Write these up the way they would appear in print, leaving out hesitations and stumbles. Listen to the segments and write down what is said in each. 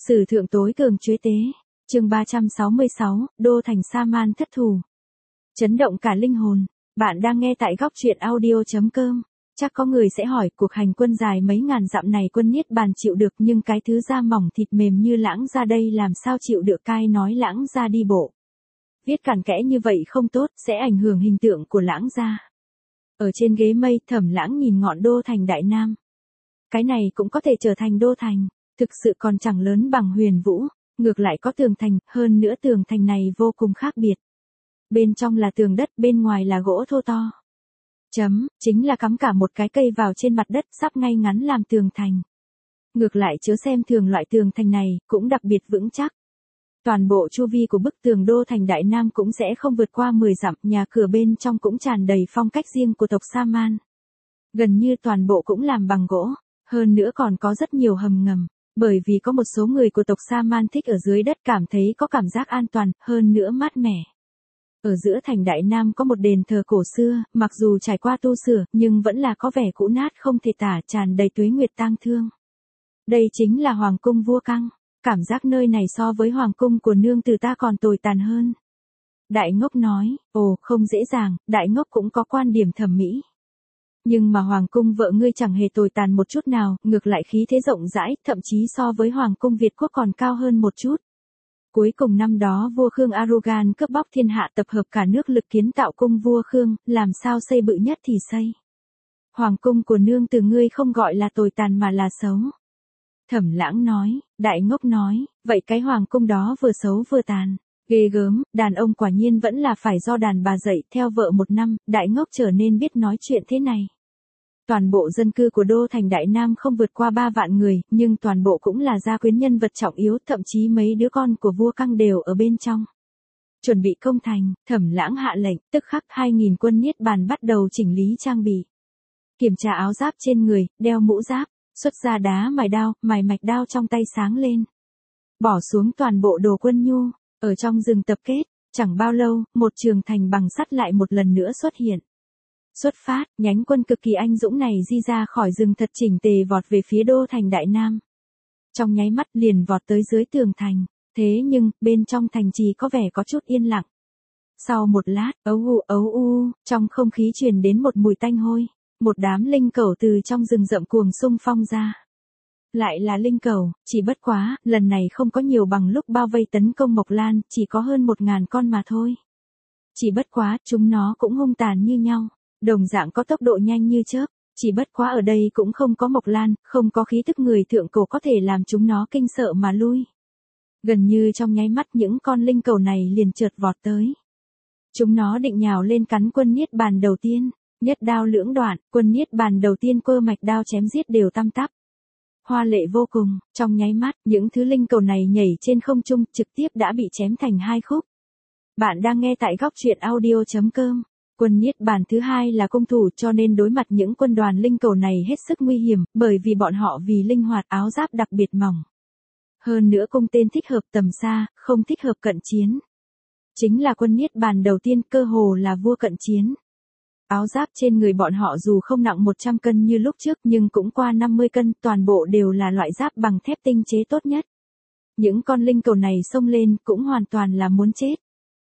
Sử thượng tối cường chuế tế. Chương 366, Đô thành Sa-man thất thủ. Chấn động cả linh hồn. Bạn đang nghe tại góc truyện audio.com. Chắc có người sẽ hỏi, cuộc hành quân dài mấy ngàn dặm này quân Niết Bàn chịu được, nhưng cái thứ da mỏng thịt mềm như Lãng Gia đây làm sao chịu được? Cai nói Lãng Gia đi bộ. Viết cặn kẽ như vậy không tốt, sẽ ảnh hưởng hình tượng của Lãng Gia. Ở trên ghế mây, Thẩm Lãng nhìn ngọn đô thành Đại Nam. Cái này cũng có thể trở thành đô thành, thực sự còn chẳng lớn bằng Huyền Vũ, ngược lại có tường thành, hơn nữa tường thành này vô cùng khác biệt. Bên trong là tường đất, bên ngoài là gỗ thô to. Chính là cắm cả một cái cây vào trên mặt đất, sắp ngay ngắn làm tường thành. Ngược lại chớ xem thường loại tường thành này, cũng đặc biệt vững chắc. Toàn bộ chu vi của bức tường đô thành Đại Nam cũng sẽ không vượt qua 10 dặm, nhà cửa bên trong cũng tràn đầy phong cách riêng của tộc Sa-man. Gần như toàn bộ cũng làm bằng gỗ, hơn nữa còn có rất nhiều hầm ngầm, bởi vì có một số người của tộc Sa-man thích ở dưới đất, cảm thấy có cảm giác an toàn, hơn nữa mát mẻ. Ở giữa thành Đại Nam có một đền thờ cổ xưa, mặc dù trải qua tu sửa, nhưng vẫn là có vẻ cũ nát không thể tả, tràn đầy tuế nguyệt tang thương. Đây chính là Hoàng cung vua Căng. Cảm giác nơi này so với Hoàng cung của nương tử ta còn tồi tàn hơn. Đại Ngốc nói, ồ, không dễ dàng, Đại Ngốc cũng có quan điểm thẩm mỹ. Nhưng mà Hoàng cung vợ ngươi chẳng hề tồi tàn một chút nào, ngược lại khí thế rộng rãi, thậm chí so với Hoàng cung Việt Quốc còn cao hơn một chút. Cuối cùng năm đó vua Khương Arugan cướp bóc thiên hạ, tập hợp cả nước lực kiến tạo cung vua Khương, làm sao xây bự nhất thì xây. Hoàng cung của nương tử ngươi không gọi là tồi tàn mà là xấu. Thẩm Lãng nói, Đại Ngốc nói, vậy cái hoàng cung đó vừa xấu vừa tàn, ghê gớm, đàn ông quả nhiên vẫn là phải do đàn bà dạy. Theo vợ 1 năm, Đại Ngốc trở nên biết nói chuyện thế này. Toàn bộ dân cư của đô thành Đại Nam không vượt qua 3 vạn người, nhưng toàn bộ cũng là gia quyến nhân vật trọng yếu, thậm chí mấy đứa con của vua Căng đều ở bên trong. Chuẩn bị công thành, Thẩm Lãng hạ lệnh, tức khắc 2.000 quân Niết Bàn bắt đầu chỉnh lý trang bị. Kiểm tra áo giáp trên người, đeo mũ giáp. Xuất ra đá mài mạch đao trong tay sáng lên. Bỏ xuống toàn bộ đồ quân nhu, ở trong rừng tập kết, chẳng bao lâu, một trường thành bằng sắt lại một lần nữa xuất hiện. Xuất phát, nhánh quân cực kỳ anh dũng này di ra khỏi rừng thật chỉnh tề vọt về phía đô thành Đại Nam. Trong nháy mắt liền vọt tới dưới tường thành, thế nhưng, bên trong thành trì có vẻ có chút yên lặng. Sau một lát, ấu u, trong không khí truyền đến một mùi tanh hôi. Một đám linh cẩu từ trong rừng rậm cuồng xung phong ra. Lại là linh cẩu, chỉ bất quá, lần này không có nhiều bằng lúc bao vây tấn công Mộc Lan, chỉ có hơn 1.000 con mà thôi. Chỉ bất quá, chúng nó cũng hung tàn như nhau, đồng dạng có tốc độ nhanh như chớp, chỉ bất quá ở đây cũng không có Mộc Lan, không có khí tức người thượng cổ có thể làm chúng nó kinh sợ mà lui. Gần như trong nháy mắt những con linh cẩu này liền chợt vọt tới. Chúng nó định nhào lên cắn quân Niết Bàn đầu tiên. Nhất đao lưỡng đoạn, quân Niết Bàn đầu tiên cơ mạch đao chém giết đều tăm tắp. Hoa lệ vô cùng, trong nháy mắt, những thứ linh cầu này nhảy trên không trung, trực tiếp đã bị chém thành 2 khúc. Bạn đang nghe tại góc truyện audio.com. Quân Niết Bàn thứ hai là cung thủ, cho nên đối mặt những quân đoàn linh cầu này hết sức nguy hiểm, bởi vì bọn họ vì linh hoạt, áo giáp đặc biệt mỏng. Hơn nữa cung tên thích hợp tầm xa, không thích hợp cận chiến. Chính là quân Niết Bàn đầu tiên, cơ hồ là vua cận chiến. Áo giáp trên người bọn họ dù không nặng 100 cân như lúc trước nhưng cũng qua 50 cân, toàn bộ đều là loại giáp bằng thép tinh chế tốt nhất. Những con linh cầu này xông lên cũng hoàn toàn là muốn chết.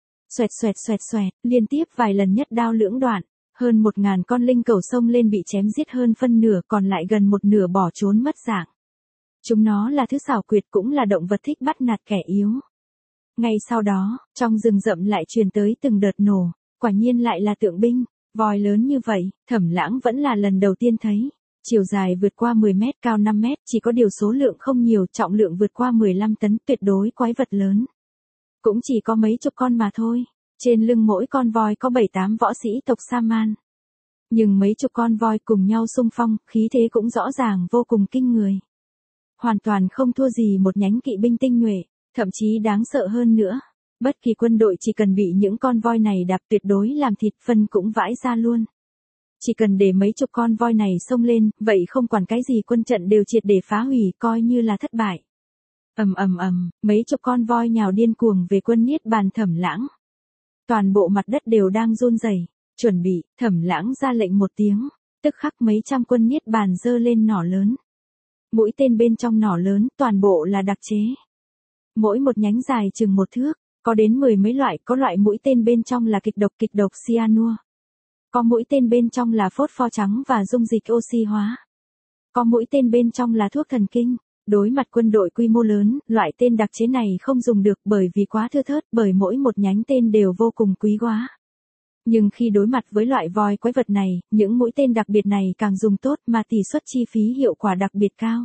Xoẹt, liên tiếp vài lần nhất đao lưỡng đoạn, hơn 1.000 con linh cầu xông lên bị chém giết hơn phân nửa, còn lại gần một nửa bỏ trốn mất dạng. Chúng nó là thứ xảo quyệt, cũng là động vật thích bắt nạt kẻ yếu. Ngay sau đó, trong rừng rậm lại truyền tới từng đợt nổ, quả nhiên lại là tượng binh. Voi lớn như vậy, Thẩm Lãng vẫn là lần đầu tiên thấy. Chiều dài vượt qua 10 mét, cao 5 mét, chỉ có điều số lượng không nhiều, trọng lượng vượt qua 15 tấn, tuyệt đối quái vật lớn. Cũng chỉ có mấy chục con mà thôi. Trên lưng mỗi con voi có 7-8 võ sĩ tộc Sa-man. Nhưng mấy chục con voi cùng nhau xung phong, khí thế cũng rõ ràng vô cùng kinh người. Hoàn toàn không thua gì một nhánh kỵ binh tinh nhuệ, thậm chí đáng sợ hơn nữa. Bất kỳ quân đội chỉ cần bị những con voi này đạp tuyệt đối làm thịt, phân cũng vãi ra luôn. Chỉ cần để mấy chục con voi này xông lên, vậy không quản cái gì quân trận đều triệt để phá hủy, coi như là thất bại. Mấy chục con voi nhào điên cuồng về quân Niết Bàn Thẩm Lãng. Toàn bộ mặt đất đều đang run rẩy, chuẩn bị, Thẩm Lãng ra lệnh một tiếng, tức khắc mấy trăm quân Niết Bàn giơ lên nỏ lớn. Mũi tên bên trong nỏ lớn, toàn bộ là đặc chế. Mỗi một nhánh dài chừng 1 thước, có đến 10 mấy loại, có loại mũi tên bên trong là kịch độc cyanua. Có mũi tên bên trong là phốt pho trắng và dung dịch oxy hóa. Có mũi tên bên trong là thuốc thần kinh. Đối mặt quân đội quy mô lớn, loại tên đặc chế này không dùng được bởi vì quá thưa thớt, bởi mỗi một nhánh tên đều vô cùng quý hóa. Nhưng khi đối mặt với loại voi quái vật này, những mũi tên đặc biệt này càng dùng tốt mà tỷ suất chi phí hiệu quả đặc biệt cao.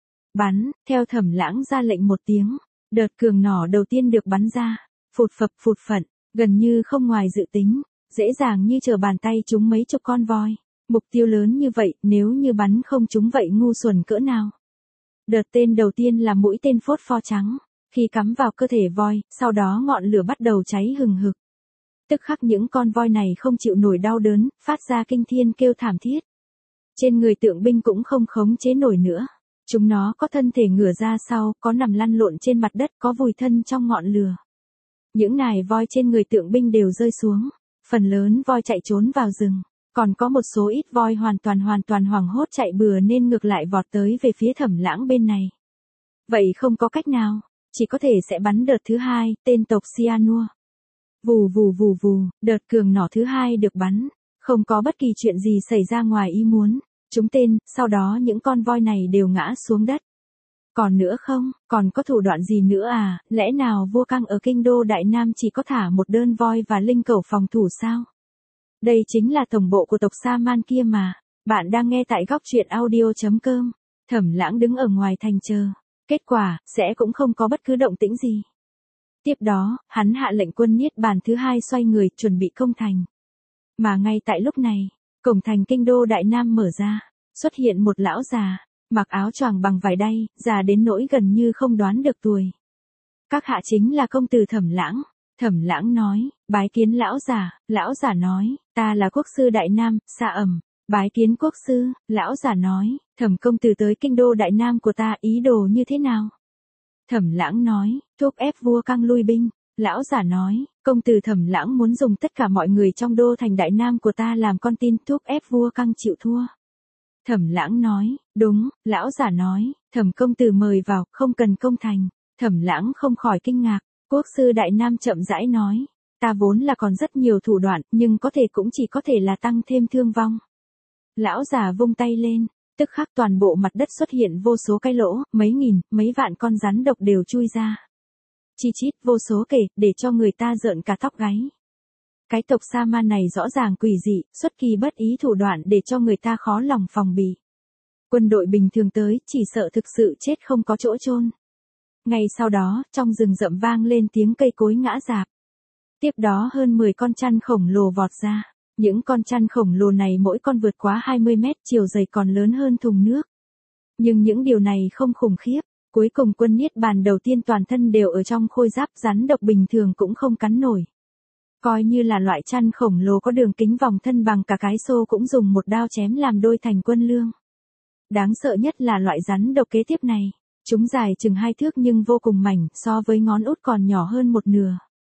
Bắn, theo Thẩm Lãng ra lệnh một tiếng, đợt cường nỏ đầu tiên được bắn ra, phụt phập phụt phận, gần như không ngoài dự tính, dễ dàng như trở bàn tay trúng mấy chục con voi. Mục tiêu lớn như vậy, nếu như bắn không trúng vậy ngu xuẩn cỡ nào. Đợt tên đầu tiên là mũi tên phốt pho trắng, khi cắm vào cơ thể voi, sau đó ngọn lửa bắt đầu cháy hừng hực. Tức khắc những con voi này không chịu nổi đau đớn, phát ra kinh thiên kêu thảm thiết. Trên người tượng binh cũng không khống chế nổi nữa. Chúng nó có thân thể ngửa ra sau, có nằm lăn lộn trên mặt đất, có vùi thân trong ngọn lửa. Những nài voi trên người tượng binh đều rơi xuống, phần lớn voi chạy trốn vào rừng, còn có một số ít voi hoàn toàn hoảng hốt chạy bừa nên ngược lại vọt tới về phía Thẩm Lãng bên này. Vậy không có cách nào, chỉ có thể sẽ bắn đợt thứ hai, tên tộc cyanua. Vù vù vù vù, đợt cường nỏ thứ hai được bắn, không có bất kỳ chuyện gì xảy ra ngoài ý muốn. Trúng tên, sau đó những con voi này đều ngã xuống đất. Còn nữa không, còn có thủ đoạn gì nữa à, lẽ nào vua căng ở kinh đô Đại Nam chỉ có thả một đơn voi và linh cẩu phòng thủ sao? Đây chính là tổng bộ của tộc Sa Man kia mà. Bạn đang nghe tại góc truyện audio.com. Thẩm Lãng đứng ở ngoài thành chờ. Kết quả, sẽ cũng không có bất cứ động tĩnh gì. Tiếp đó, hắn hạ lệnh quân Niết Bàn thứ hai xoay người chuẩn bị công thành. Mà ngay tại lúc này, cổng thành kinh đô Đại Nam mở ra, xuất hiện một lão già, mặc áo choàng bằng vải đay, già đến nỗi gần như không đoán được tuổi. Các hạ chính là công tử Thẩm Lãng. Thẩm Lãng nói, bái kiến lão giả nói, ta là quốc sư Đại Nam, Sa Ẩm. Bái kiến quốc sư, lão giả nói, Thẩm công tử tới kinh đô Đại Nam của ta ý đồ như thế nào? Thẩm Lãng nói, thúc ép vua căng lui binh. Lão giả nói, công tử Thẩm Lãng muốn dùng tất cả mọi người trong đô thành Đại Nam của ta làm con tin thúc ép vua căng chịu thua. Thẩm Lãng nói, đúng, lão giả nói, Thẩm công tử mời vào, không cần công thành. Thẩm Lãng không khỏi kinh ngạc, quốc sư Đại Nam chậm rãi nói, ta vốn là còn rất nhiều thủ đoạn, nhưng có thể cũng chỉ có thể là tăng thêm thương vong. Lão già vung tay lên, tức khắc toàn bộ mặt đất xuất hiện vô số cái lỗ, mấy nghìn, mấy vạn con rắn độc đều chui ra. Chi chít vô số kể, để cho người ta rợn cả tóc gáy. Cái tộc Sa Man này rõ ràng quỷ dị, xuất kỳ bất ý thủ đoạn để cho người ta khó lòng phòng bị. Quân đội bình thường tới, chỉ sợ thực sự chết không có chỗ chôn. Ngay sau đó, trong rừng rậm vang lên tiếng cây cối ngã rạp. Tiếp đó hơn 10 con chăn khổng lồ vọt ra. Những con chăn khổng lồ này mỗi con vượt quá 20 mét, chiều dày còn lớn hơn thùng nước. Nhưng những điều này không khủng khiếp. Cuối cùng quân Niết Bàn đầu tiên toàn thân đều ở trong khôi giáp, rắn độc bình thường cũng không cắn nổi. Coi như là loại chăn khổng lồ có đường kính vòng thân bằng cả cái xô cũng dùng một đao chém làm đôi thành quân lương. Đáng sợ nhất là loại rắn độc kế tiếp này. Chúng dài chừng 2 thước nhưng vô cùng mảnh, so với ngón út còn nhỏ hơn một nửa.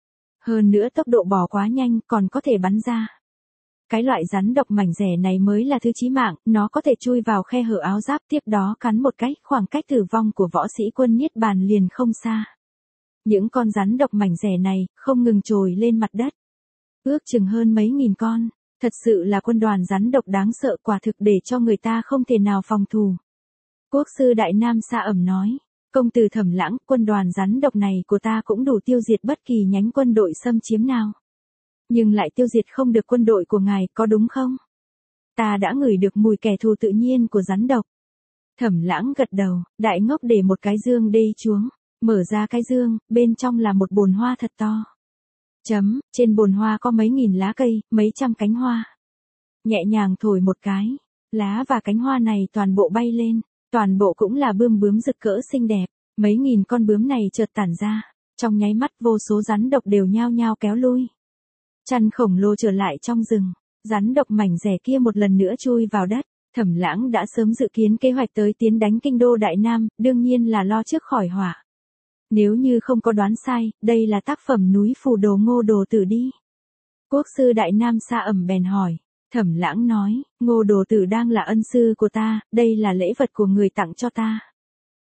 Hơn nữa tốc độ bò quá nhanh, còn có thể bắn ra. Cái loại rắn độc mảnh rẻ này mới là thứ chí mạng, nó có thể chui vào khe hở áo giáp, tiếp đó cắn một cái, khoảng cách tử vong của võ sĩ quân Niết Bàn liền không xa. Những con rắn độc mảnh rẻ này, không ngừng trồi lên mặt đất. Ước chừng hơn mấy nghìn con, thật sự là quân đoàn rắn độc đáng sợ, quả thực để cho người ta không thể nào phòng thủ. Quốc sư Đại Nam Sa Ẩm nói, công tử Thẩm Lãng, quân đoàn rắn độc này của ta cũng đủ tiêu diệt bất kỳ nhánh quân đội xâm chiếm nào. Nhưng lại tiêu diệt không được quân đội của ngài, có đúng không? Ta đã ngửi được mùi kẻ thù tự nhiên của rắn độc. Thẩm Lãng gật đầu, đại ngốc để một cái dương đê chuống, mở ra cái dương, bên trong là một bồn hoa thật to. Trên bồn hoa có mấy nghìn lá cây, mấy trăm cánh hoa. Nhẹ nhàng thổi một cái, lá và cánh hoa này toàn bộ bay lên, toàn bộ cũng là bướm rực rỡ xinh đẹp. Mấy nghìn con bướm này chợt tản ra, trong nháy mắt vô số rắn độc đều nhao nhao kéo lui. Chăn khổng lồ trở lại trong rừng, rắn độc mảnh rẻ kia một lần nữa chui vào đất. Thẩm Lãng đã sớm dự kiến kế hoạch tới tiến đánh kinh đô Đại Nam, đương nhiên là lo trước khỏi họa. Nếu như không có đoán sai, đây là tác phẩm núi phù đồ Ngô Đồ Tử đi. Quốc sư Đại Nam Sa Ẩm bèn hỏi. Thẩm Lãng nói, Ngô Đồ Tử đang là ân sư của ta, đây là lễ vật của người tặng cho ta.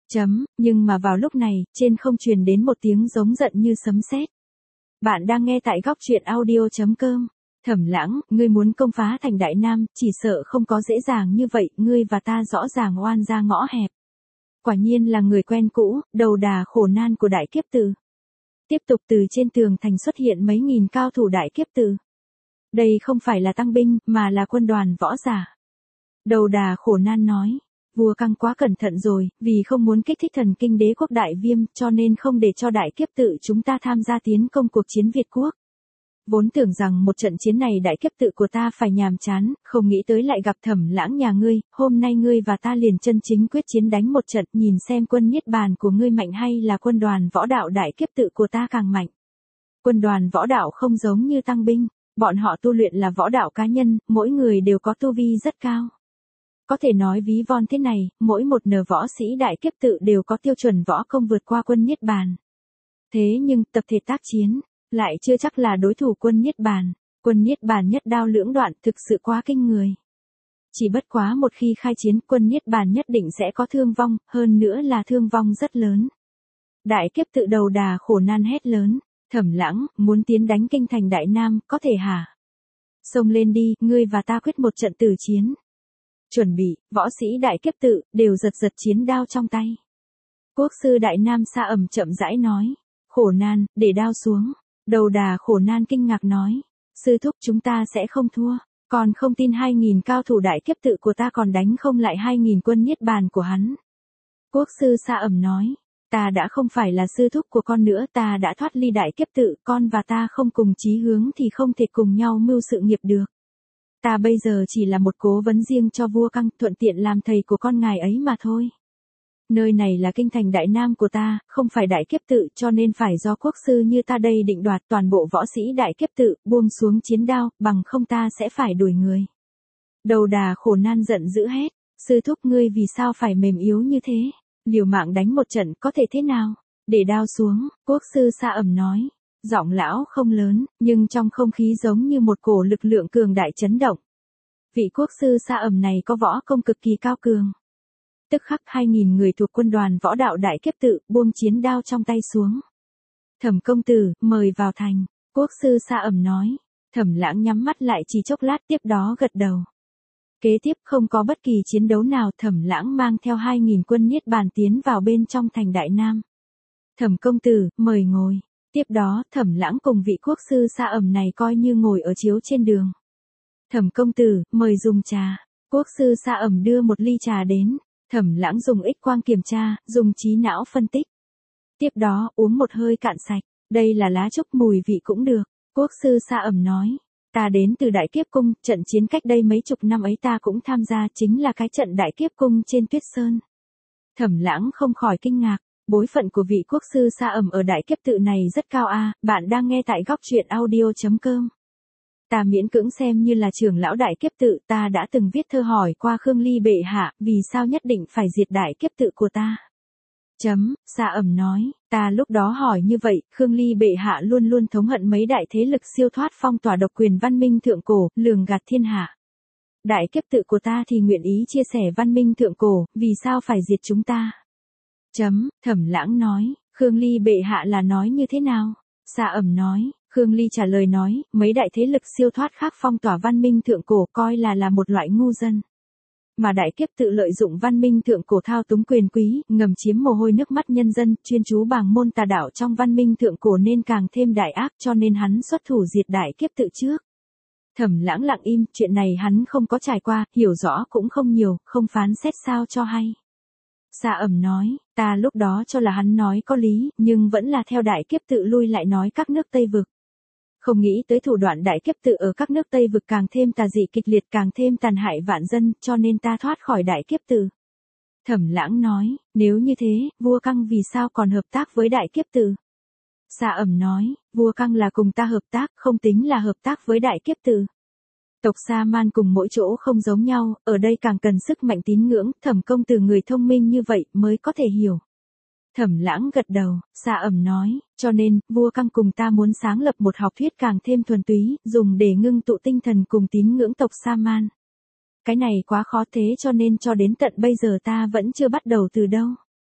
Nhưng mà vào lúc này, trên không truyền đến một tiếng giống giận như sấm sét. Bạn đang nghe tại góc truyện audio.com. Thẩm Lãng, ngươi muốn công phá thành Đại Nam, chỉ sợ không có dễ dàng như vậy, ngươi và ta rõ ràng oan ra ngõ hẹp. Quả nhiên là người quen cũ, đầu đà khổ nan của đại kiếp tử. Tiếp tục từ trên tường thành xuất hiện mấy nghìn cao thủ đại kiếp tử. Đây không phải là tăng binh, mà là quân đoàn võ giả. Đầu đà khổ nan nói, vua Căng quá cẩn thận rồi, vì không muốn kích thích thần kinh đế quốc Đại Viêm, cho nên không để cho đại kiếp tử chúng ta tham gia tiến công cuộc chiến Việt quốc. Vốn tưởng rằng một trận chiến này đại kiếp tự của ta phải nhàm chán, không nghĩ tới lại gặp Thẩm Lãng nhà ngươi, hôm nay ngươi và ta liền chân chính quyết chiến đánh một trận, nhìn xem quân Niết Bàn của ngươi mạnh hay là quân đoàn võ đạo đại kiếp tự của ta càng mạnh. Quân đoàn võ đạo không giống như tăng binh, bọn họ tu luyện là võ đạo cá nhân, mỗi người đều có tu vi rất cao. Có thể nói ví von thế này, mỗi một nửa võ sĩ đại kiếp tự đều có tiêu chuẩn võ công vượt qua quân Niết Bàn. Thế nhưng tập thể tác chiến lại chưa chắc là đối thủ quân Niết Bàn. Quân Niết Bàn nhất đao lưỡng đoạn thực sự quá kinh người. Chỉ bất quá một khi khai chiến, quân Niết Bàn nhất định sẽ có thương vong, hơn nữa là thương vong rất lớn. Đại kiếp tự đầu đà khổ nan hét lớn, Thẩm Lãng, muốn tiến đánh kinh thành Đại Nam, có thể hả? Xông lên đi, ngươi và ta quyết một trận tử chiến. Chuẩn bị, võ sĩ đại kiếp tự, đều giật giật chiến đao trong tay. Quốc sư Đại Nam Sa Ẩm chậm rãi nói, khổ nan, để đao xuống. Đầu đà khổ nan kinh ngạc nói, sư thúc chúng ta sẽ không thua, còn không tin 2.000 cao thủ đại kiếp tự của ta còn đánh không lại 2.000 quân Niết Bàn của hắn. Quốc sư Sa Ẩm nói, ta đã không phải là sư thúc của con nữa, ta đã thoát ly đại kiếp tự, con và ta không cùng chí hướng thì không thể cùng nhau mưu sự nghiệp được. Ta bây giờ chỉ là một cố vấn riêng cho vua Căng, thuận tiện làm thầy của con ngài ấy mà thôi. Nơi này là kinh thành Đại Nam của ta, không phải đại kiếp tự, cho nên phải do quốc sư như ta đây định đoạt toàn bộ võ sĩ đại kiếp tự, buông xuống chiến đao, bằng không ta sẽ phải đuổi người. Đầu đà khổ nan giận dữ hét, sư thúc ngươi vì sao phải mềm yếu như thế, liều mạng đánh một trận có thể thế nào, để đao xuống, quốc sư Sa Ẩm nói, giọng lão không lớn, nhưng trong không khí giống như một cổ lực lượng cường đại chấn động. Vị quốc sư Sa Ẩm này có võ công cực kỳ cao cường. Tức khắc 2.000 người thuộc quân đoàn võ đạo đại kiếp tự, buông chiến đao trong tay xuống. Thẩm công tử, mời vào thành, quốc sư Sa Ẩm nói. Thẩm Lãng nhắm mắt lại chỉ chốc lát tiếp đó gật đầu. Kế tiếp không có bất kỳ chiến đấu nào, Thẩm Lãng mang theo 2.000 quân Niết Bàn tiến vào bên trong thành Đại Nam. Thẩm công tử, mời ngồi. Tiếp đó, Thẩm Lãng cùng vị quốc sư Sa Ẩm này coi như ngồi ở chiếu trên đường. Thẩm công tử, mời dùng trà. Quốc sư Sa Ẩm đưa một ly trà đến. Thẩm Lãng dùng X quang kiểm tra, dùng trí não phân tích. Tiếp đó, uống một hơi cạn sạch. Đây là lá trúc, mùi vị cũng được. Quốc sư Sa Ẩm nói. Ta đến từ Đại Kiếp Cung, trận chiến cách đây mấy chục năm ấy ta cũng tham gia, chính là cái trận Đại Kiếp Cung trên Tuyết Sơn. Thẩm Lãng không khỏi kinh ngạc. Bối phận của vị quốc sư Sa Ẩm ở đại kiếp tự này rất cao a. Bạn đang nghe tại góc truyện audio.com. Ta miễn cưỡng xem như là trưởng lão đại kiếp tự, ta đã từng viết thơ hỏi qua Khương Ly bệ hạ, vì sao nhất định phải diệt đại kiếp tự của ta. Sa Ẩm nói, ta lúc đó hỏi như vậy, Khương Ly bệ hạ luôn luôn thống hận mấy đại thế lực siêu thoát phong tỏa độc quyền văn minh thượng cổ, lường gạt thiên hạ. Đại kiếp tự của ta thì nguyện ý chia sẻ văn minh thượng cổ, vì sao phải diệt chúng ta. Thẩm Lãng nói, Khương Ly bệ hạ là nói như thế nào? Sa Ẩm nói, Khương Ly trả lời nói, mấy đại thế lực siêu thoát khác phong tỏa văn minh thượng cổ coi là một loại ngu dân. Mà đại kiếp tự lợi dụng văn minh thượng cổ thao túng quyền quý, ngầm chiếm mồ hôi nước mắt nhân dân, chuyên chú bàng môn tà đạo trong văn minh thượng cổ nên càng thêm đại ác, cho nên hắn xuất thủ diệt đại kiếp tự trước. Thẩm Lãng lặng im, chuyện này hắn không có trải qua, hiểu rõ cũng không nhiều, không phán xét sao cho hay. Sa Ẩm nói, ta lúc đó cho là hắn nói có lý, nhưng vẫn là theo đại kiếp tự lui lại nói các nước Tây Vực. Không nghĩ tới thủ đoạn đại kiếp tự ở các nước Tây Vực càng thêm tà dị kịch liệt, càng thêm tàn hại vạn dân, cho nên ta thoát khỏi đại kiếp tự. Thẩm Lãng nói, nếu như thế, vua Căng vì sao còn hợp tác với đại kiếp tự? Sa Ẩm nói, vua Căng là cùng ta hợp tác, không tính là hợp tác với đại kiếp tự. Tộc Sa Man cùng mỗi chỗ không giống nhau, ở đây càng cần sức mạnh tín ngưỡng, Thẩm công tử người thông minh như vậy mới có thể hiểu. Thẩm Lãng gật đầu, Sa Ẩm nói, cho nên, vua Căng cùng ta muốn sáng lập một học thuyết càng thêm thuần túy, dùng để ngưng tụ tinh thần cùng tín ngưỡng tộc Sa Man. Cái này quá khó thế cho nên cho đến tận bây giờ ta vẫn chưa bắt đầu từ đâu.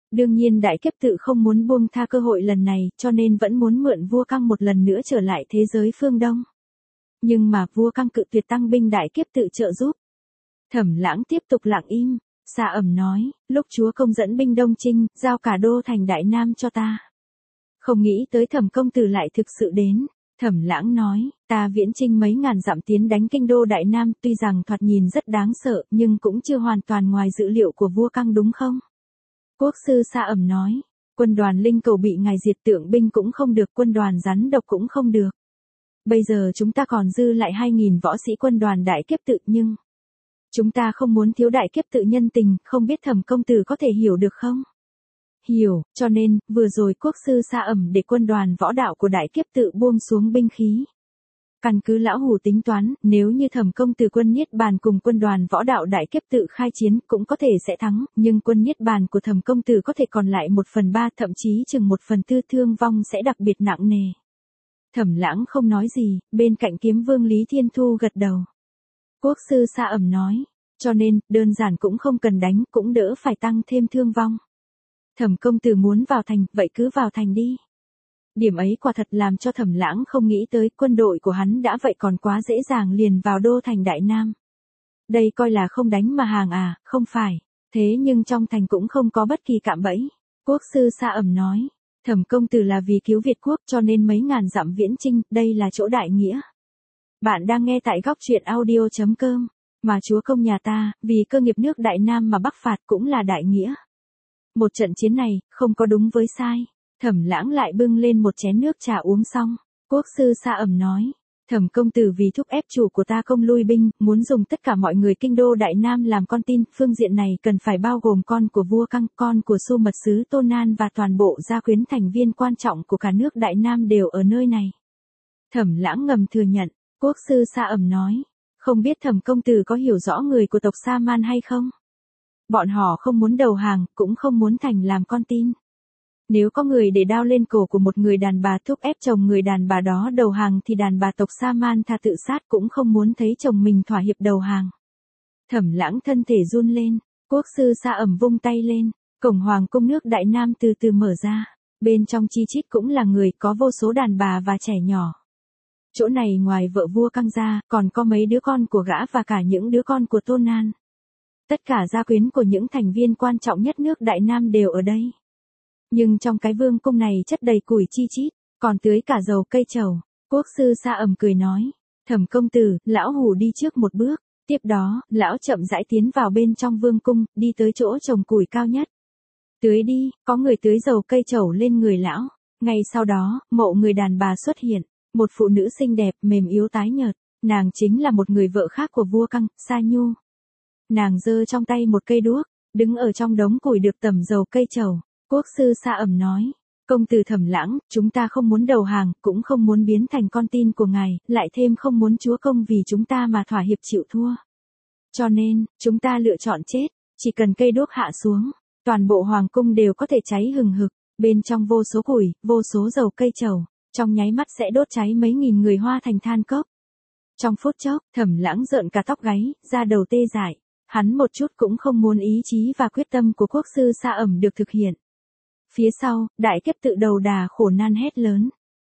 Đương nhiên đại kiếp tự không muốn buông tha cơ hội lần này, cho nên vẫn muốn mượn vua Căng một lần nữa trở lại thế giới phương Đông. Nhưng mà vua Căng cự tuyệt tăng binh đại kiếp tự trợ giúp. Thẩm Lãng tiếp tục lặng im, Sa Ẩm nói, lúc chúa công dẫn binh Đông Chinh, giao cả đô thành Đại Nam cho ta. Không nghĩ tới Thẩm công tử lại thực sự đến. Thẩm Lãng nói, ta viễn chinh mấy ngàn dặm tiến đánh kinh đô Đại Nam, tuy rằng thoạt nhìn rất đáng sợ, nhưng cũng chưa hoàn toàn ngoài dự liệu của vua Căng đúng không? Quốc sư Sa Ẩm nói, quân đoàn Linh Cầu bị ngài diệt, tượng binh cũng không được, quân đoàn rắn độc cũng không được. Bây giờ chúng ta còn dư lại 2.000 võ sĩ quân đoàn đại kiếp tự, nhưng chúng ta không muốn thiếu đại kiếp tự nhân tình, không biết Thẩm công tử có thể hiểu được không? Hiểu, cho nên, vừa rồi quốc sư Sa Ẩm để quân đoàn võ đạo của đại kiếp tự buông xuống binh khí. Căn cứ lão hủ tính toán, nếu như Thẩm công tử quân Niết Bàn cùng quân đoàn võ đạo đại kiếp tự khai chiến cũng có thể sẽ thắng, nhưng quân Niết Bàn của Thẩm công tử có thể còn lại 1/3, thậm chí chừng 1/4 thương vong sẽ đặc biệt nặng nề. Thẩm Lãng không nói gì, bên cạnh Kiếm Vương Lý Thiên Thu gật đầu. Quốc sư Sa Ẩm nói, cho nên, đơn giản cũng không cần đánh, cũng đỡ phải tăng thêm thương vong. Thẩm công tử muốn vào thành, vậy cứ vào thành đi. Điểm ấy quả thật làm cho Thẩm Lãng không nghĩ tới, quân đội của hắn đã vậy còn quá dễ dàng liền vào đô thành Đại Nam. Đây coi là không đánh mà hàng à, không phải. Thế nhưng trong thành cũng không có bất kỳ cạm bẫy. Quốc sư Sa Ẩm nói, Thẩm công tử là vì cứu Việt quốc cho nên mấy ngàn dặm viễn chinh, đây là chỗ đại nghĩa. Bạn đang nghe tại góc truyện audio.com, mà chúa công nhà ta, vì cơ nghiệp nước Đại Nam mà bắc phạt cũng là đại nghĩa. Một trận chiến này, không có đúng với sai. Thẩm Lãng lại bưng lên một chén nước trà uống xong. Quốc sư Sa Ẩm nói, Thẩm công tử vì thúc ép chủ của ta công lui binh, muốn dùng tất cả mọi người kinh đô Đại Nam làm con tin, phương diện này cần phải bao gồm con của vua Căng, con của Xu mật sứ Tô Nan và toàn bộ gia quyến thành viên quan trọng của cả nước Đại Nam đều ở nơi này. Thẩm Lãng ngầm thừa nhận. Quốc sư Sa Ẩm nói, không biết Thẩm công tử có hiểu rõ người của tộc Sa Man hay không? Bọn họ không muốn đầu hàng, cũng không muốn thành làm con tin. Nếu có người để đao lên cổ của một người đàn bà thúc ép chồng người đàn bà đó đầu hàng thì đàn bà tộc Sa Man tha tự sát cũng không muốn thấy chồng mình thỏa hiệp đầu hàng. Thẩm Lãng thân thể run lên, quốc sư Sa Ẩm vung tay lên, cổng hoàng cung nước Đại Nam từ từ mở ra, bên trong chi chít cũng là người, có vô số đàn bà và trẻ nhỏ. Chỗ này ngoài vợ vua Căng ra, còn có mấy đứa con của gã và cả những đứa con của Tô Nan. Tất cả gia quyến của những thành viên quan trọng nhất nước Đại Nam đều ở đây. Nhưng trong cái vương cung này chất đầy củi chi chít, còn tưới cả dầu cây trầu. Quốc sư Sa Ẩm cười nói, Thẩm công tử, lão hủ đi trước một bước. Tiếp đó, lão chậm rãi tiến vào bên trong vương cung, đi tới chỗ trồng củi cao nhất. Tưới đi, có người tưới dầu cây trầu lên người lão. Ngay sau đó, mộ người đàn bà xuất hiện. Một phụ nữ xinh đẹp, mềm yếu tái nhợt. Nàng chính là một người vợ khác của vua Căng, Sa Nhu. Nàng giơ trong tay một cây đuốc, đứng ở trong đống củi được tẩm dầu cây trầu. Quốc sư Sa Ẩm nói, công tử Thẩm Lãng, chúng ta không muốn đầu hàng, cũng không muốn biến thành con tin của ngài, lại thêm không muốn chúa công vì chúng ta mà thỏa hiệp chịu thua. Cho nên, chúng ta lựa chọn chết, chỉ cần cây đuốc hạ xuống, toàn bộ hoàng cung đều có thể cháy hừng hực, bên trong vô số củi, vô số dầu cây trầu, trong nháy mắt sẽ đốt cháy mấy nghìn người hoa thành than cốc. Trong phút chốc, Thẩm Lãng rợn cả tóc gáy, da đầu tê dại, hắn một chút cũng không muốn ý chí và quyết tâm của quốc sư Sa Ẩm được thực hiện. Phía sau, đại kiếp tự đầu đà khổ nan hét lớn.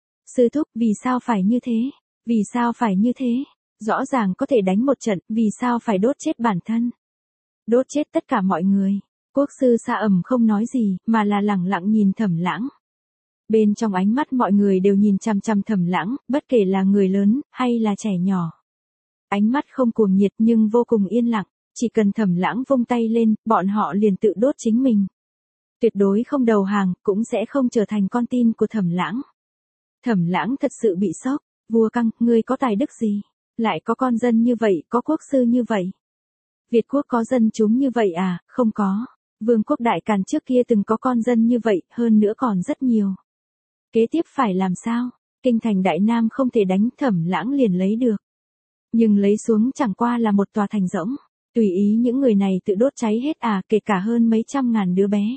Sư thúc, vì sao phải như thế? Vì sao phải như thế? Rõ ràng có thể đánh một trận, vì sao phải đốt chết bản thân? Đốt chết tất cả mọi người. Quốc sư Sa Ẩm không nói gì, mà là lẳng lặng nhìn Thẩm Lãng. Bên trong ánh mắt mọi người đều nhìn chằm chằm Thẩm Lãng, bất kể là người lớn, hay là trẻ nhỏ. Ánh mắt không cuồng nhiệt nhưng vô cùng yên lặng, chỉ cần Thẩm Lãng vung tay lên, bọn họ liền tự đốt chính mình. Tuyệt đối không đầu hàng, cũng sẽ không trở thành con tin của Thẩm Lãng. Thẩm Lãng thật sự bị sốc, vua Căng, ngươi có tài đức gì? Lại có con dân như vậy, có quốc sư như vậy. Việt quốc có dân chúng như vậy à? Không có. Vương quốc Đại Càn trước kia từng có con dân như vậy, hơn nữa còn rất nhiều. Kế tiếp phải làm sao? Kinh thành Đại Nam không thể đánh, Thẩm Lãng liền lấy được. Nhưng lấy xuống chẳng qua là một tòa thành rỗng. Tùy ý những người này tự đốt cháy hết à, kể cả hơn mấy trăm ngàn đứa bé.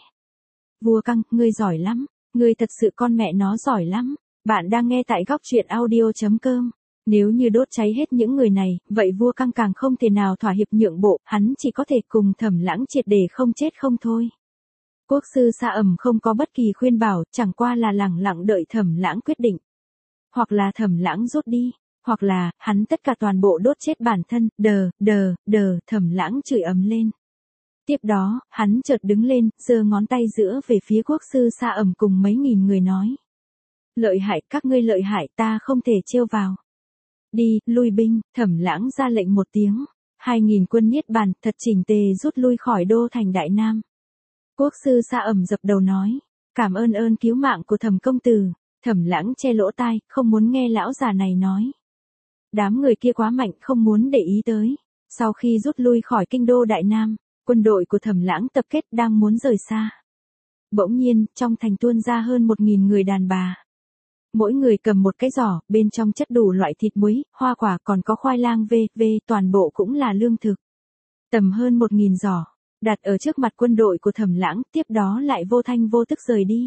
Vua Căng, ngươi giỏi lắm, ngươi thật sự con mẹ nó giỏi lắm. Bạn đang nghe tại góc truyện audio.com. Nếu như đốt cháy hết những người này, vậy vua Căng càng không thể nào thỏa hiệp nhượng bộ, hắn chỉ có thể cùng Thẩm Lãng triệt để không chết không thôi. Quốc sư Sa Ẩm không có bất kỳ khuyên bảo, chẳng qua là lẳng lặng đợi Thẩm Lãng quyết định. Hoặc là Thẩm Lãng rút đi, hoặc là, hắn tất cả toàn bộ đốt chết bản thân, Thẩm Lãng chửi ầm lên. Tiếp đó, hắn chợt đứng lên, giơ ngón tay giữa về phía quốc sư Sa Ẩm cùng mấy nghìn người nói. Lợi hại, các ngươi lợi hại, ta không thể trêu vào. Đi, lui binh, Thẩm Lãng ra lệnh một tiếng. 2.000 quân Niết Bàn, thật chỉnh tề rút lui khỏi đô thành Đại Nam. Quốc sư Sa Ẩm dập đầu nói. Cảm ơn ơn cứu mạng của Thẩm công tử. Thẩm Lãng che lỗ tai, không muốn nghe lão già này nói. Đám người kia quá mạnh, không muốn để ý tới. Sau khi rút lui khỏi kinh đô Đại Nam, quân đội của Thẩm Lãng tập kết đang muốn rời xa. Bỗng nhiên, trong thành tuôn ra hơn 1.000 người đàn bà. Mỗi người cầm một cái giỏ, bên trong chất đủ loại thịt muối, hoa quả còn có khoai lang toàn bộ cũng là lương thực. Tầm hơn 1.000 giỏ, đặt ở trước mặt quân đội của Thẩm Lãng, tiếp đó lại vô thanh vô tức rời đi.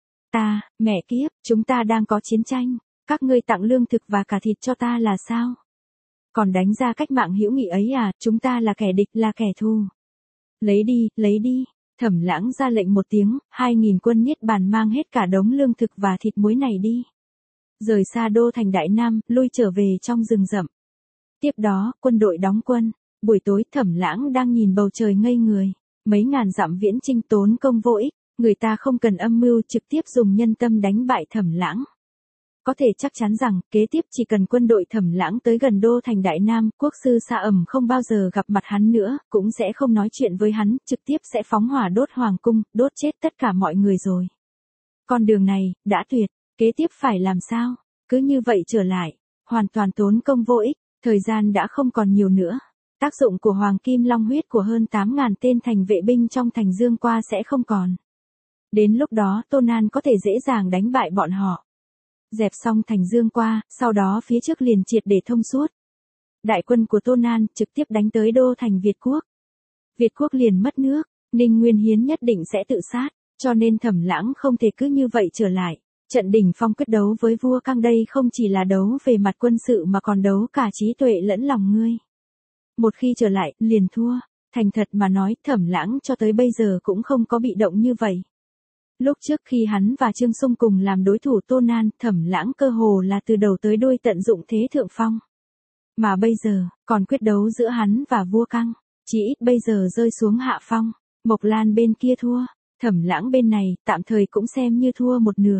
Mẹ kiếp, chúng ta đang có chiến tranh, các ngươi tặng lương thực và cả thịt cho ta là sao? Còn đánh ra cách mạng hữu nghị ấy à, chúng ta là kẻ địch, là kẻ thù. Lấy đi, Thẩm Lãng ra lệnh một tiếng, 2.000 quân Niết Bàn mang hết cả đống lương thực và thịt muối này đi. Rời xa đô thành Đại Nam, lui trở về trong rừng rậm. Tiếp đó, quân đội đóng quân. Buổi tối Thẩm Lãng đang nhìn bầu trời ngây người. Mấy ngàn dặm viễn chinh tốn công vô ích, người ta không cần âm mưu trực tiếp dùng nhân tâm đánh bại Thẩm Lãng. Có thể chắc chắn rằng, kế tiếp chỉ cần quân đội Thẩm Lãng tới gần đô thành Đại Nam, quốc sư Sa Ẩm không bao giờ gặp mặt hắn nữa, cũng sẽ không nói chuyện với hắn, trực tiếp sẽ phóng hỏa đốt hoàng cung, đốt chết tất cả mọi người rồi. Con đường này, đã tuyệt, kế tiếp phải làm sao? Cứ như vậy trở lại, hoàn toàn tốn công vô ích, thời gian đã không còn nhiều nữa. Tác dụng của Hoàng Kim Long huyết của hơn 8.000 tên thành vệ binh trong thành Dương Qua sẽ không còn. Đến lúc đó Tô Nan có thể dễ dàng đánh bại bọn họ. Dẹp xong thành Dương Qua, sau đó phía trước liền triệt để thông suốt. Đại quân của Tô Nan trực tiếp đánh tới đô thành Việt Quốc. Việt Quốc liền mất nước, Ninh Nguyên Hiến nhất định sẽ tự sát, cho nên Thẩm Lãng không thể cứ như vậy trở lại. Trận đỉnh phong quyết đấu với vua Cang đây không chỉ là đấu về mặt quân sự mà còn đấu cả trí tuệ lẫn lòng ngươi. Một khi trở lại, liền thua. Thành thật mà nói, Thẩm Lãng cho tới bây giờ cũng không có bị động như vậy. Lúc trước khi hắn và Trương Sung cùng làm đối thủ Tô Nan, Thẩm Lãng cơ hồ là từ đầu tới đuôi tận dụng thế thượng phong. Mà bây giờ, còn quyết đấu giữa hắn và vua Cang, chỉ ít bây giờ rơi xuống hạ phong. Mộc Lan bên kia thua, Thẩm Lãng bên này, tạm thời cũng xem như thua một nửa.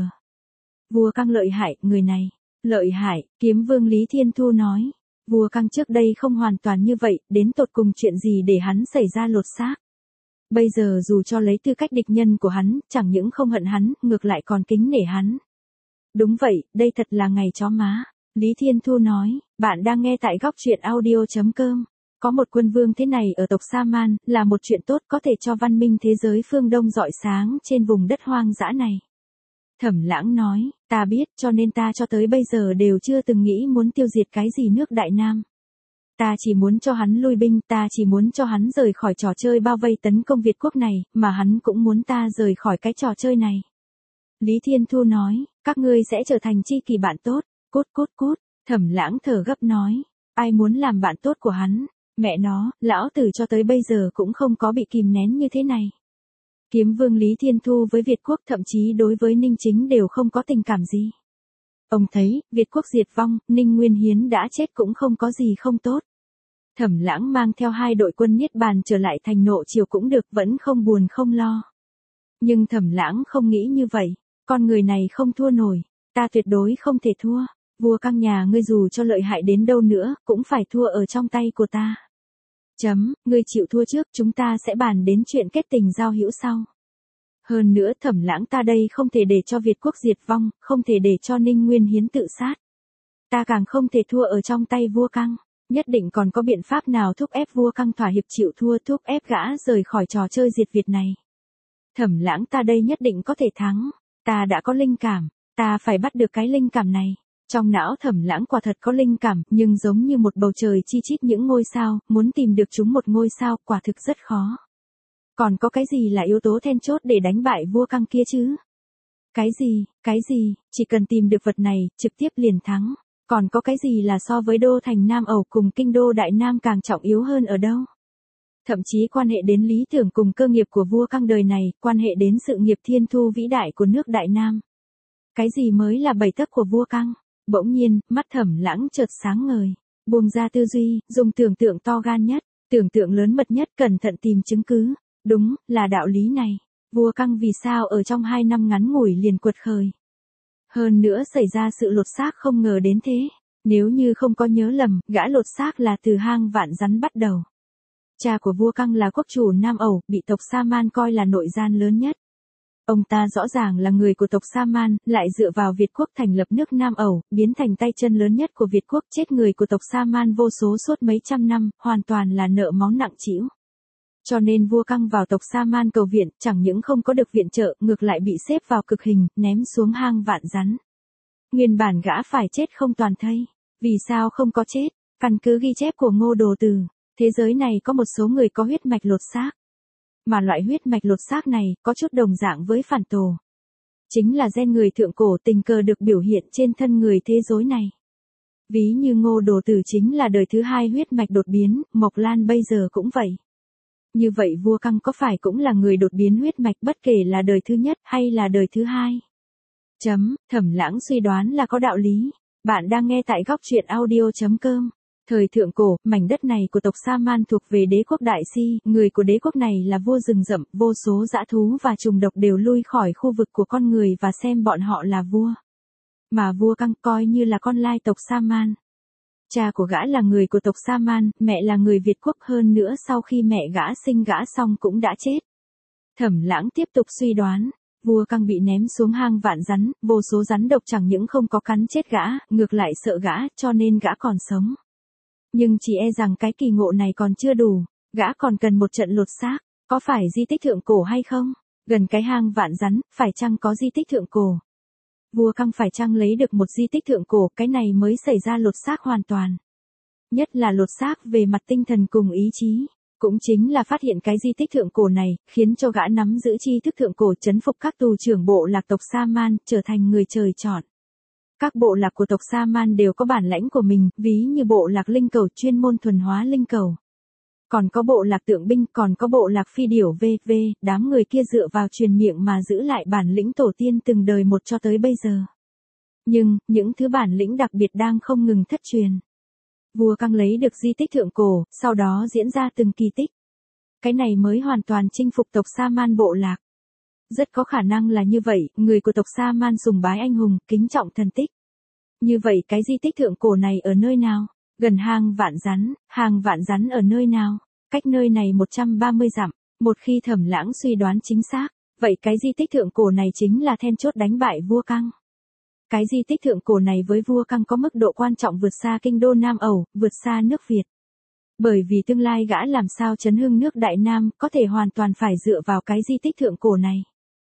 Vua Cang lợi hại, người này, lợi hại, Kiếm Vương Lý Thiên Thu nói. Vua Cang trước đây không hoàn toàn như vậy, đến tột cùng chuyện gì để hắn xảy ra lột xác. Bây giờ dù cho lấy tư cách địch nhân của hắn, chẳng những không hận hắn, ngược lại còn kính nể hắn. Đúng vậy, đây thật là ngày chó má. Lý Thiên Thu nói, bạn đang nghe tại góc truyện audio.com. Có một quân vương thế này ở tộc Sa Man, là một chuyện tốt có thể cho văn minh thế giới phương Đông rọi sáng trên vùng đất hoang dã này. Thẩm Lãng nói, ta biết cho nên ta cho tới bây giờ đều chưa từng nghĩ muốn tiêu diệt cái gì nước Đại Nam. Ta chỉ muốn cho hắn lui binh, ta chỉ muốn cho hắn rời khỏi trò chơi bao vây tấn công Việt Quốc này, mà hắn cũng muốn ta rời khỏi cái trò chơi này. Lý Thiên Thu nói, các ngươi sẽ trở thành tri kỷ bạn tốt, cút. Thẩm Lãng thở gấp nói, ai muốn làm bạn tốt của hắn, mẹ nó, lão tử cho tới bây giờ cũng không có bị kìm nén như thế này. Kiếm Vương Lý Thiên Thu với Việt Quốc thậm chí đối với Ninh Chính đều không có tình cảm gì. Ông thấy, Việt Quốc diệt vong, Ninh Nguyên Hiến đã chết cũng không có gì không tốt. Thẩm Lãng mang theo 2 đội quân Niết Bàn trở lại thành Nộ Triều cũng được, vẫn không buồn không lo. Nhưng Thẩm Lãng không nghĩ như vậy, con người này không thua nổi, ta tuyệt đối không thể thua, vua Cang nhà ngươi dù cho lợi hại đến đâu nữa, cũng phải thua ở trong tay của ta. Ngươi chịu thua trước, chúng ta sẽ bàn đến chuyện kết tình giao hữu sau. Hơn nữa Thẩm Lãng ta đây không thể để cho Việt Quốc diệt vong, không thể để cho Ninh Nguyên Hiến tự sát. Ta càng không thể thua ở trong tay vua Cang, nhất định còn có biện pháp nào thúc ép vua Cang thỏa hiệp chịu thua, thúc ép gã rời khỏi trò chơi diệt Việt này. Thẩm Lãng ta đây nhất định có thể thắng, ta đã có linh cảm, ta phải bắt được cái linh cảm này. Trong não Thẩm Lãng quả thật có linh cảm, nhưng giống như một bầu trời chi chít những ngôi sao, muốn tìm được chúng một ngôi sao, quả thực rất khó. Còn có cái gì là yếu tố then chốt để đánh bại vua Cang kia chứ? Cái gì, chỉ cần tìm được vật này, trực tiếp liền thắng. Còn có cái gì là so với đô thành Nam Ẩu cùng kinh đô Đại Nam càng trọng yếu hơn ở đâu? thậm chí quan hệ đến lý tưởng cùng cơ nghiệp của vua Căng đời này, quan hệ đến sự nghiệp thiên thu vĩ đại của nước Đại Nam. Cái gì mới là bảy tấc của vua Căng? Bỗng nhiên, mắt Thẩm Lãng chợt sáng ngời, buông ra tư duy, dùng tưởng tượng to gan nhất, tưởng tượng lớn mật nhất, cẩn thận tìm chứng cứ. Đúng, là đạo lý này. Vua Căng vì sao ở trong 2 năm ngắn ngủi liền quật khởi? Hơn nữa xảy ra sự lột xác không ngờ đến thế. Nếu như không có nhớ lầm, gã lột xác là từ hang Vạn Rắn bắt đầu. Cha của vua Căng là quốc chủ Nam Ẩu, bị tộc Sa-man coi là nội gian lớn nhất. Ông ta rõ ràng là người của tộc Sa-man, lại dựa vào Việt quốc thành lập nước Nam Ẩu, biến thành tay chân lớn nhất của Việt quốc, chết người của tộc Sa-man vô số suốt mấy trăm năm, hoàn toàn là nợ máu nặng trĩu. Cho nên vua Căng vào tộc Sa-man cầu viện, chẳng những không có được viện trợ, ngược lại bị xếp vào cực hình, ném xuống hang Vạn Rắn. Nguyên bản gã phải chết không toàn thây. Vì sao không có chết? Căn cứ ghi chép của Ngô Đồ Từ, thế giới này có một số người có huyết mạch lột xác. Mà loại huyết mạch lột xác này, có chút đồng dạng với phản tổ. Chính là gen người thượng cổ tình cờ được biểu hiện trên thân người thế giới này. Ví như Ngô Đồ Từ chính là đời thứ 2 huyết mạch đột biến, Mộc Lan bây giờ cũng vậy. Như vậy vua Căng có phải cũng là người đột biến huyết mạch bất kể là đời thứ nhất hay là đời thứ 2? Thẩm Lãng suy đoán là có đạo lý. Bạn đang nghe tại góc truyện audio.com. Thời thượng cổ, mảnh đất này của tộc Sa-man thuộc về đế quốc Đại Si, người của đế quốc này là vua rừng rậm, vô số dã thú và trùng độc đều lui khỏi khu vực của con người và xem bọn họ là vua. Mà vua Căng coi như là con lai tộc Sa-man. Cha của gã là người của tộc Sa-man, mẹ là người Việt quốc, hơn nữa sau khi mẹ gã sinh gã xong cũng đã chết. Thẩm Lãng tiếp tục suy đoán. Vua Căng bị ném xuống hang Vạn Rắn, vô số rắn độc chẳng những không có cắn chết gã, ngược lại sợ gã, cho nên gã còn sống. Nhưng chỉ e rằng cái kỳ ngộ này còn chưa đủ, gã còn cần một trận lột xác, có phải di tích thượng cổ hay không? Gần cái hang Vạn Rắn, phải chăng có di tích thượng cổ? Vua Căng phải chăng lấy được một di tích thượng cổ, cái này mới xảy ra lột xác hoàn toàn. Nhất là lột xác về mặt tinh thần cùng ý chí. Cũng chính là phát hiện cái di tích thượng cổ này, khiến cho gã nắm giữ tri thức thượng cổ, chấn phục các tù trưởng bộ lạc tộc Sa-man, trở thành người trời chọn. Các bộ lạc của tộc Sa-man đều có bản lãnh của mình, ví như bộ lạc linh cầu chuyên môn thuần hóa linh cầu. Còn có bộ lạc tượng binh, còn có bộ lạc phi điểu v.v. Đám người kia dựa vào truyền miệng mà giữ lại bản lĩnh tổ tiên từng đời một cho tới bây giờ. Nhưng, những thứ bản lĩnh đặc biệt đang không ngừng thất truyền. Vua Căng lấy được di tích thượng cổ, sau đó diễn ra từng kỳ tích. Cái này mới hoàn toàn chinh phục tộc Sa-man bộ lạc. Rất có khả năng là như vậy, người của tộc Sa-man sùng bái anh hùng, kính trọng thần tích. Như vậy cái di tích thượng cổ này ở nơi nào? Gần hang Vạn Rắn ở nơi nào? Cách nơi này 130 dặm. Một khi Thẩm Lãng suy đoán chính xác, vậy cái di tích thượng cổ này chính là then chốt đánh bại vua Căng. Cái di tích thượng cổ này với vua Căng có mức độ quan trọng vượt xa kinh đô Nam Ẩu, vượt xa nước Việt. Bởi vì tương lai gã làm sao chấn hưng nước Đại Nam, có thể hoàn toàn phải dựa vào cái di tích thượng cổ này.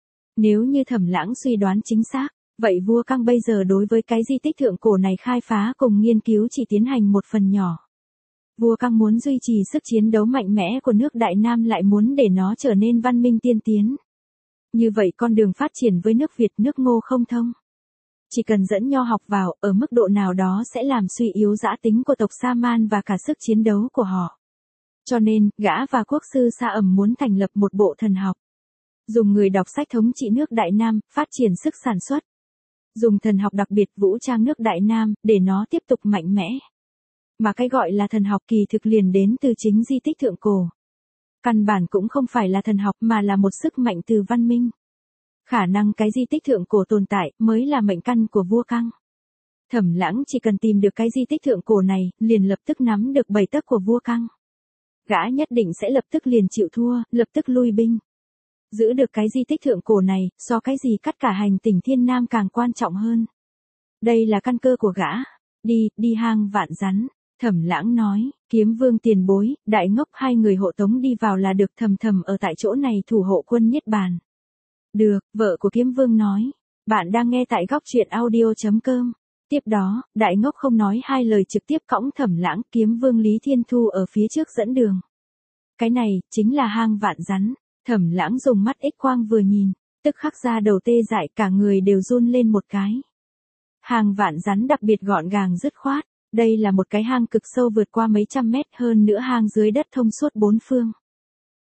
Nếu như Thẩm Lãng suy đoán chính xác, vậy vua Căng bây giờ đối với cái di tích thượng cổ này khai phá cùng nghiên cứu chỉ tiến hành một phần nhỏ. Vua Căng muốn duy trì sức chiến đấu mạnh mẽ của nước Đại Nam, lại muốn để nó trở nên văn minh tiên tiến. Như vậy con đường phát triển với nước Việt, nước Ngô không thông. Chỉ cần dẫn nho học vào, ở mức độ nào đó sẽ làm suy yếu dã tính của tộc Sa-man và cả sức chiến đấu của họ. Cho nên, gã và quốc sư Sa Ẩm muốn thành lập một bộ thần học. Dùng người đọc sách thống trị nước Đại Nam, phát triển sức sản xuất. Dùng thần học đặc biệt vũ trang nước Đại Nam, để nó tiếp tục mạnh mẽ. Mà cái gọi là thần học kỳ thực liền đến từ chính di tích thượng cổ. Căn bản cũng không phải là thần học mà là một sức mạnh từ văn minh. Khả năng cái di tích thượng cổ tồn tại mới là mệnh căn của vua Căng. Thẩm Lãng chỉ cần tìm được cái di tích thượng cổ này, liền lập tức nắm được bảy tấc của vua Căng. Gã nhất định sẽ lập tức liền chịu thua, lập tức lui binh. Giữ được cái di tích thượng cổ này, so cái gì cắt cả hành tỉnh Thiên Nam càng quan trọng hơn. Đây là căn cơ của gã. Đi hang Vạn Rắn. Thẩm Lãng nói, Kiếm Vương tiền bối, Đại Ngốc, hai người hộ tống đi vào là được, thầm ở tại chỗ này thủ hộ quân Niết Bàn. Được, vợ của Kiếm Vương nói. Bạn đang nghe tại góc truyện audio.com. Tiếp đó, Đại Ngốc không nói hai lời trực tiếp cõng Thẩm Lãng, Kiếm Vương Lý Thiên Thu ở phía trước dẫn đường. Cái này, chính là hang Vạn Rắn. Thẩm Lãng dùng mắt X-quang vừa nhìn, tức khắc ra đầu tê dại, cả người đều run lên một cái. Hang Vạn Rắn đặc biệt gọn gàng dứt khoát. Đây là một cái hang cực sâu vượt qua mấy trăm mét, hơn nữa hang dưới đất thông suốt bốn phương.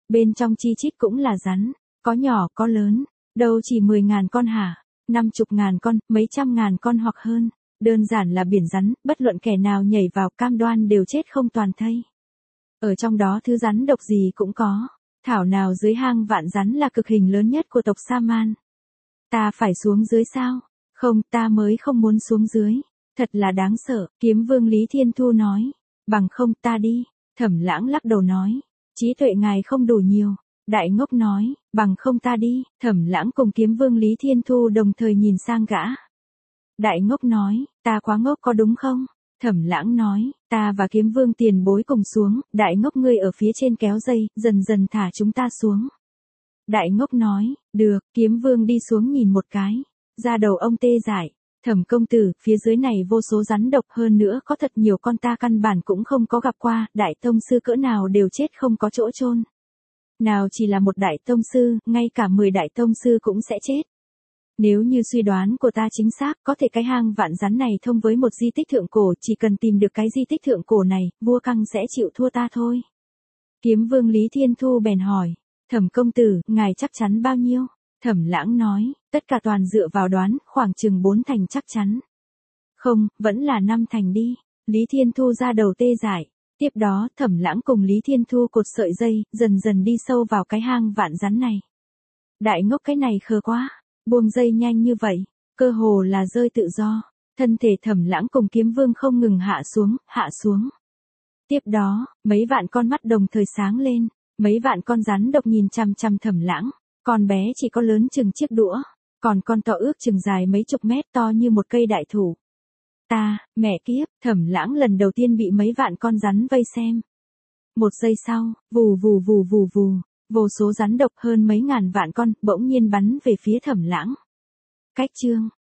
Bên trong chi chít cũng là rắn, có nhỏ có lớn, đâu chỉ 10.000 con hả, 50.000 con, mấy trăm ngàn con hoặc hơn. Đơn giản là biển rắn, bất luận kẻ nào nhảy vào cam đoan đều chết không toàn thây. Ở trong đó thứ rắn độc gì cũng có. Thảo nào dưới hang vạn rắn là cực hình lớn nhất của tộc Sa-man. Ta phải xuống dưới sao? Không, ta mới không muốn xuống dưới. Thật là đáng sợ, Kiếm Vương Lý Thiên Thu nói. Bằng không ta đi. Thẩm Lãng lắc đầu nói. Trí tuệ ngài không đủ nhiều. Đại Ngốc nói, bằng không ta đi. Thẩm Lãng cùng Kiếm Vương Lý Thiên Thu đồng thời nhìn sang gã. Đại Ngốc nói, ta quá ngốc có đúng không? Thẩm Lãng nói, ta và Kiếm Vương tiền bối cùng xuống, Đại Ngốc ngươi ở phía trên kéo dây, dần dần thả chúng ta xuống. Đại Ngốc nói, được, Kiếm Vương đi xuống nhìn một cái, ra đầu ông tê dại. Thẩm công tử, phía dưới này vô số rắn độc, hơn nữa có thật nhiều con ta căn bản cũng không có gặp qua, đại tông sư cỡ nào đều chết không có chỗ chôn. Nào chỉ là một đại tông sư, ngay cả 10 đại tông sư cũng sẽ chết. Nếu như suy đoán của ta chính xác, có thể cái hang vạn rắn này thông với một di tích thượng cổ, chỉ cần tìm được cái di tích thượng cổ này, vua Căng sẽ chịu thua ta thôi. Kiếm Vương Lý Thiên Thu bèn hỏi, Thẩm công tử, ngài chắc chắn bao nhiêu? Thẩm Lãng nói, tất cả toàn dựa vào đoán, khoảng chừng 4 thành chắc chắn. Không, vẫn là 5 thành đi. Lý Thiên Thu ra đầu tê dại. Tiếp đó, Thẩm Lãng cùng Lý Thiên Thu cột sợi dây, dần dần đi sâu vào cái hang vạn rắn này. Đại Ngốc cái này khờ quá. Buông dây nhanh như vậy, cơ hồ là rơi tự do. Thân thể Thẩm Lãng cùng Kiếm Vương không ngừng hạ xuống. Tiếp đó, mấy vạn con mắt đồng thời sáng lên, mấy vạn con rắn độc nhìn chằm chằm Thẩm Lãng. Con bé chỉ có lớn chừng chiếc đũa, còn con to ước chừng dài mấy chục mét, to như một cây đại thụ. Mẹ kiếp, Thẩm Lãng lần đầu tiên bị mấy vạn con rắn vây xem. Một giây sau, vù vù vù vù vù, vô số rắn độc hơn mấy ngàn vạn con bỗng nhiên bắn về phía Thẩm Lãng. Cách chương